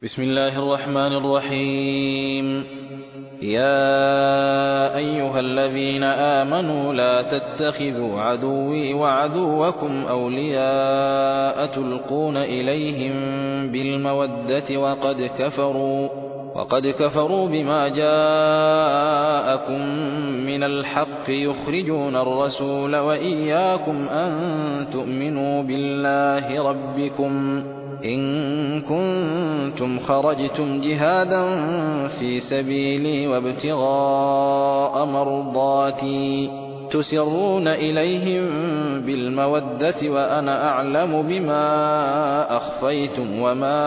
بسم الله الرحمن الرحيم. يا أيها الذين آمنوا لا تتخذوا عدوي وعدوكم أولياء تلقون إليهم بالمودة وقد كفروا بما جاءكم من الحق يخرجون الرسول وإياكم أن تؤمنوا بالله ربكم إن كنتم خرجتم جهادا في سبيلي وابتغاء مرضاتي تسرون إليهم بالمودة وأنا أعلم بما أخفيتم وما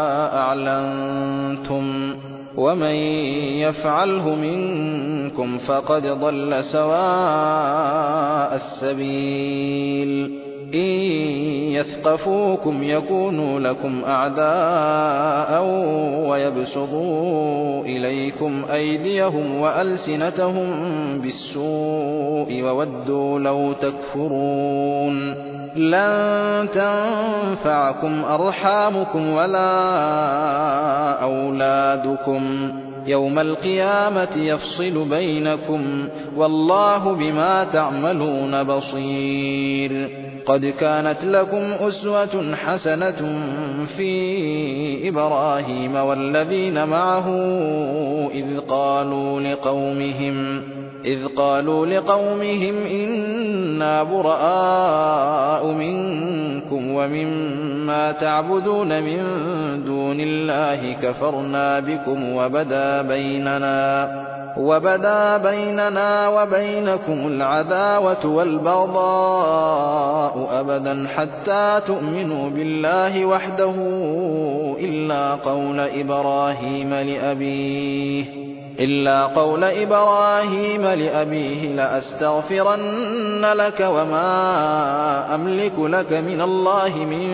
أعلنتم ومن يفعله منكم فقد ضل سواء السبيل. إن يثقفوكم يكونوا لكم أعداء ويبسطوا إليكم أيديهم وألسنتهم بالسوء وودوا لو تكفرون. لن تنفعكم أرحامكم ولا أولادكم يوم القيامة يفصل بينكم والله بما تعملون بصير. قد كانت لكم أسوة حسنة في إبراهيم والذين معه إذ قالوا لقومهم إنا براء منكم ومما تعبدون من دون الله كفرنا بكم وبدا بيننا وبينكم العداوة والبغضاء أبدا حتى تؤمنوا بالله وحده إلا قول إبراهيم لأبيه لأستغفرن لك وما أملك لك من الله من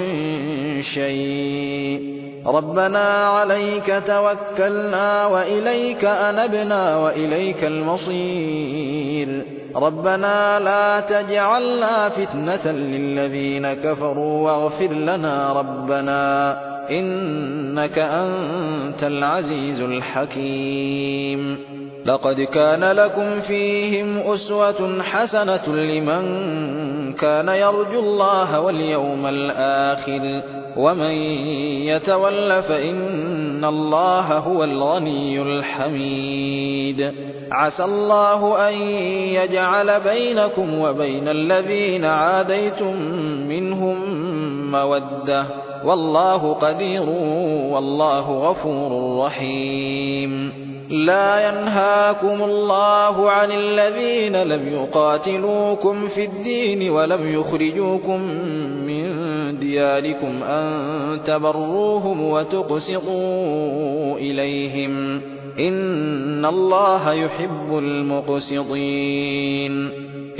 شيء ربنا عليك توكلنا وإليك أنبنا وإليك المصير. ربنا لا تجعلنا فتنة للذين كفروا واغفر لنا ربنا إنك أنت العزيز الحكيم. لقد كان لكم فيهم أسوة حسنة لمن كان يرجو الله واليوم الآخر ومن يتول فإن الله هو الغني الحميد. عسى الله أن يجعل بينكم وبين الذين عاديتم منهم مودة والله قدير والله غفور رحيم. لا ينهاكم الله عن الذين لم يقاتلوكم في الدين ولم يخرجوكم من دياركم أن تبروهم وتقسطوا إليهم إن الله يحب المقسطين.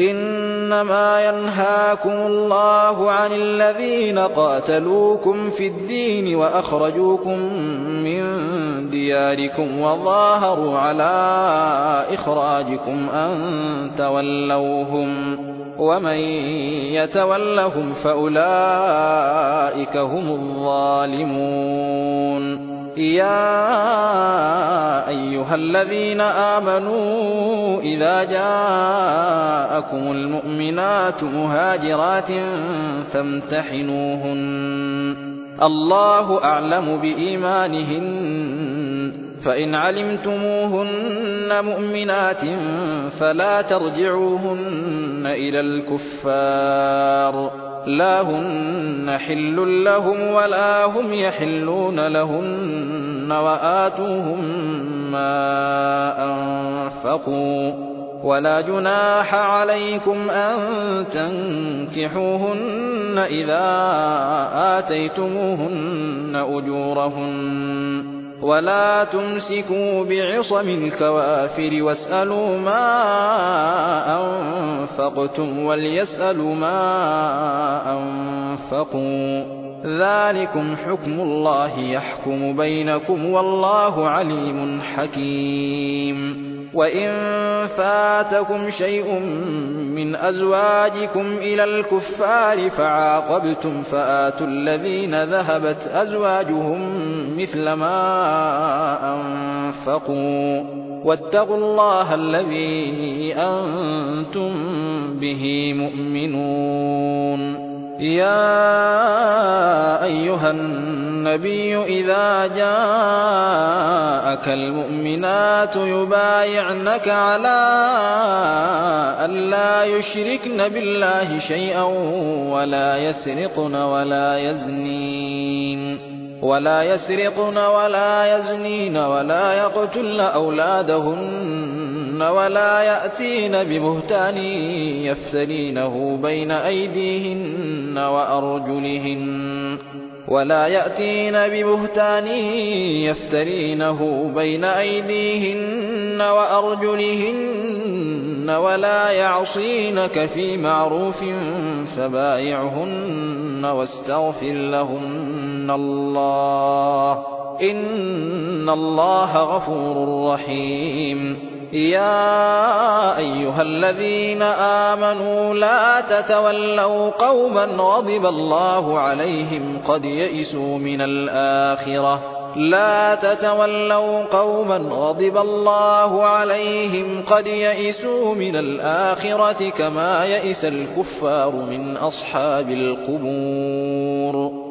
إنما ينهاكم الله عن الذين قاتلوكم في الدين وأخرجوكم من دياركم وظاهروا على إخراجكم أن تولوهم ومن يتولهم فأولئك هم الظالمون. يا أيها الذين آمنوا إذا جاءكم المؤمنات مهاجرات فامتحنوهن الله أعلم بإيمانهن فإن علمتموهن مؤمنات فلا ترجعوهن إلى الكفار لا هن حل لهم ولا هم يحلون لهن وآتوهم ما أنفقوا ولا جناح عليكم أن تنكحوهن إذا آتيتموهن أجورهن ولا تمسكوا بعصم الكوافر واسألوا ما أنفقتم وليسألوا ما أنفقوا ذلكم حكم الله يحكم بينكم والله عليم حكيم. وإن فاتكم شيء من أزواجكم إلى الكفار فعاقبتم فآتوا الذين ذهبت أزواجهم مثل ما أنفقوا واتقوا الله الذي أنتم به مؤمنون. يا أيها النبي إذا جاءك المؤمنات يبايعنك على أن لا يشركن بالله شيئا ولا يسرقن ولا يزنين ولا يقتلن أولادهن ولا يأتين ببهتان يفترينه بين أيديهن وأرجلهن ولا يعصينك في معروف فبايعهن واستغفر لهن الله إن الله غفور رحيم. يا أيها الذين آمنوا لا تتولوا قوما غضب الله عليهم قد يئسوا من الآخرة كما يئس الكفار من أصحاب القبور.